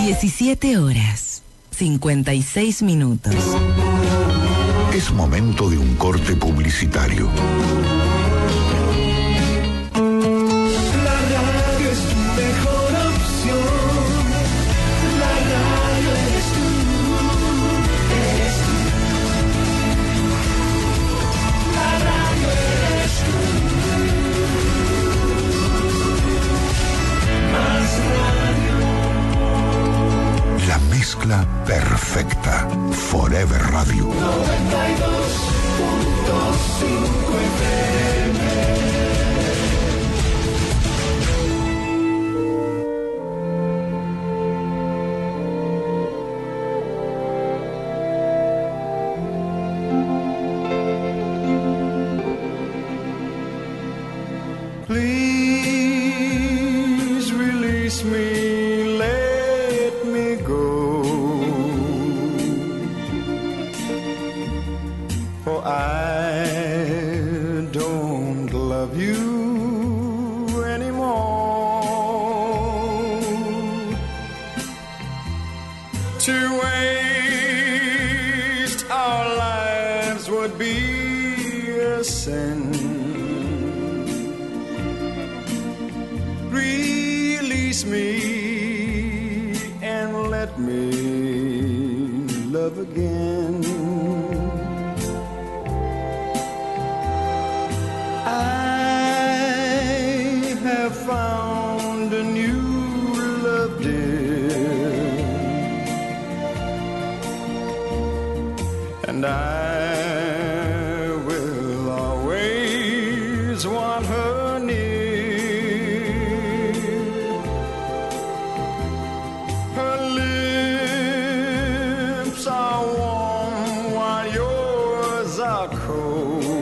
17:56. Es momento de un corte publicitario. La radio es tu mejor opción. La radio eres tú. Eres tú. La radio eres tú. Más radio. La mezcla perfecta. Forever Radio. 92.5 FM. Please release me, let me go. For I don't love you anymore. To waste our lives would be a sin. Release me and let me love again. I have found a new love, dear, and I will always want her near. Her lips are warm while yours are cold.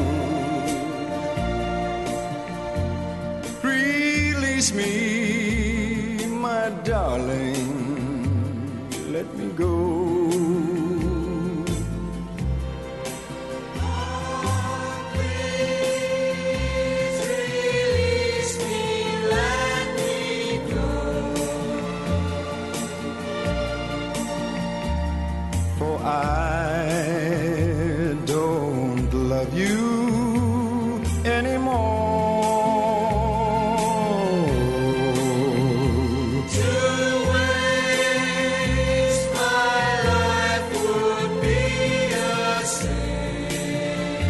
Release me, my darling, let me go. Please release me, let me go. For I don't love you anymore. To waste my life would be a sin.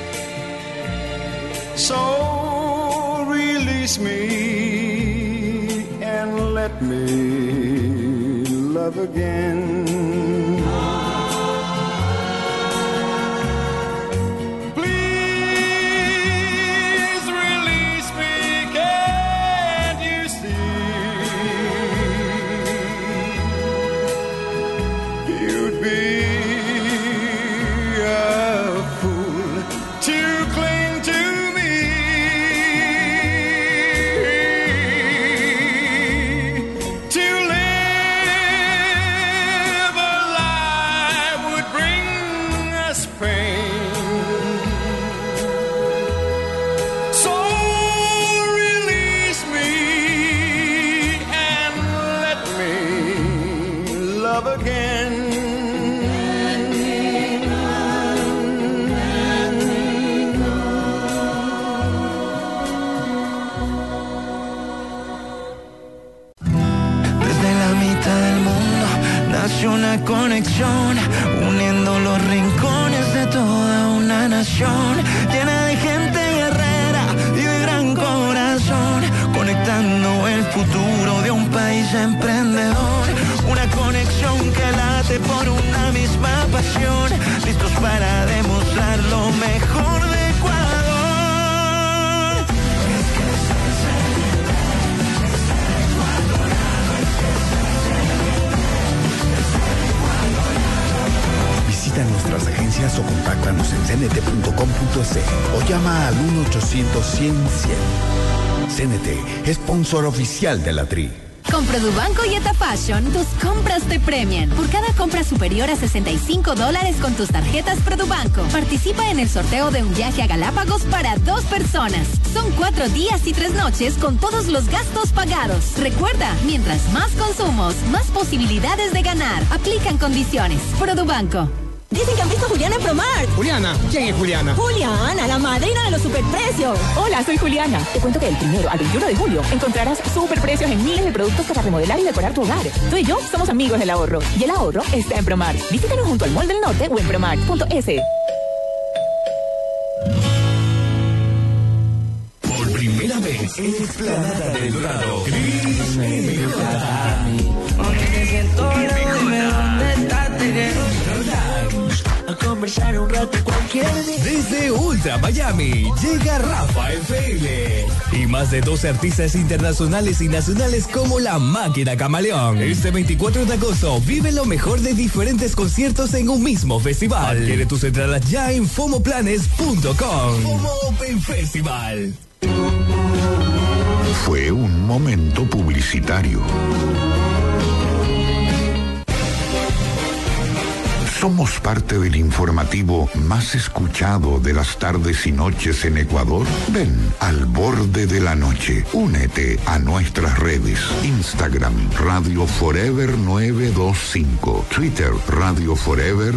So release me and let me love again. Please release me, can't you see? You'd be a fool to cling to me. To live alive would bring us pain. So release me and let me love again. Desde la mitad del mundo nació una conexión, uniendo los rincones de toda una nación, llena de gente guerrera y de gran corazón, conectando el futuro de un país emprendedor. Una conexión que late por una misma pasión, listos para demostrar lo mejor de Ecuador. Visita nuestras agencias o contáctanos en cnt.com.es o llama al 1-800-100-100. CNT, sponsor oficial de la TRI. Con Produbanco y Eta Fashion, tus compras te premian. Por cada compra superior a $65 con tus tarjetas Produbanco, participa en el sorteo de un viaje a Galápagos para 2 personas. Son 4 días y 3 noches con todos los gastos pagados. Recuerda, mientras más consumos, más posibilidades de ganar. Aplican condiciones. Produbanco. Dicen que han visto a Juliana en Promart. ¿Juliana? ¿Quién es Juliana? Juliana, la madrina de los superprecios. Hola, soy Juliana. Te cuento que del 1 al 21 de julio encontrarás superprecios en miles de productos para remodelar y decorar tu hogar. Tú y yo somos amigos del ahorro. Y el ahorro está en Promart. Visítanos junto al Mall del Norte o en promart.es. Por primera vez en Explanada del Dorado, Cris MJ. A conversar un rato cualquier día. Desde Ultra Miami llega Rafa FL y más de 12 artistas internacionales y nacionales como La Máquina Camaleón. Este 24 de agosto vive lo mejor de diferentes conciertos en un mismo festival. Adquiere tus entradas ya en fomoplanes.com. Fomo Open Festival. Fue un momento publicitario. ¿Somos parte del informativo más escuchado de las tardes y noches en Ecuador? Ven al borde de la noche. Únete a nuestras redes. Instagram, Radio Forever 925. Twitter, Radio Forever,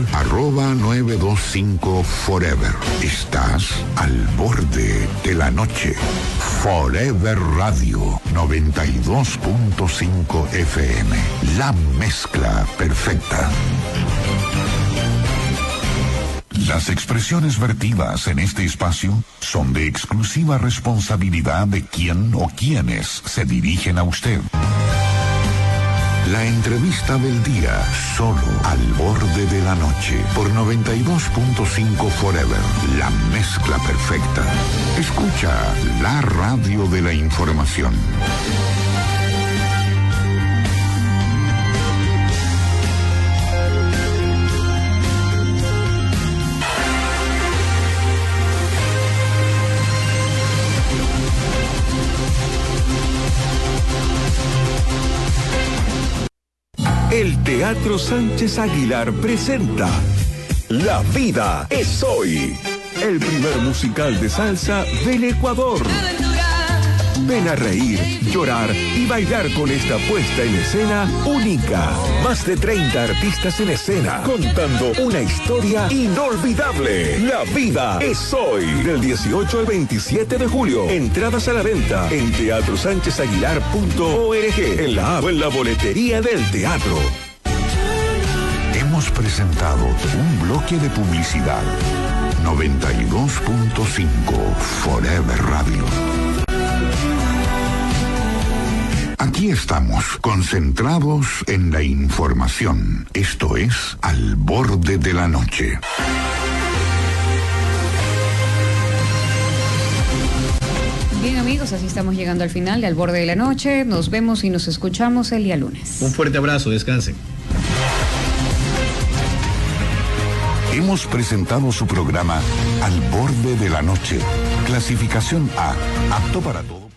@925 Forever. Estás al borde de la noche. Forever Radio 92.5 FM. La mezcla perfecta. Las expresiones vertidas en este espacio son de exclusiva responsabilidad de quien o quienes se dirigen a usted. La entrevista del día, solo al borde de la noche, por 92.5 Forever, la mezcla perfecta. Escucha la radio de la información. El Teatro Sánchez Aguilar presenta La Vida es Hoy, el primer musical de salsa del Ecuador. Ven a reír, llorar y bailar con esta puesta en escena única. Más de 30 artistas en escena, contando una historia inolvidable. La Vida es Hoy, del 18 al 27 de julio. Entradas a la venta en teatrosánchezaguilar.org, en la app o en la boletería del teatro. Hemos presentado un bloque de publicidad. 92.5 Forever Radio. Aquí estamos, concentrados en la información. Esto es Al Borde de la Noche. Bien, amigos, así estamos llegando al final de Al Borde de la Noche. Nos vemos y nos escuchamos el día lunes. Un fuerte abrazo, descansen. Hemos presentado su programa Al Borde de la Noche. Clasificación A, apto para todo.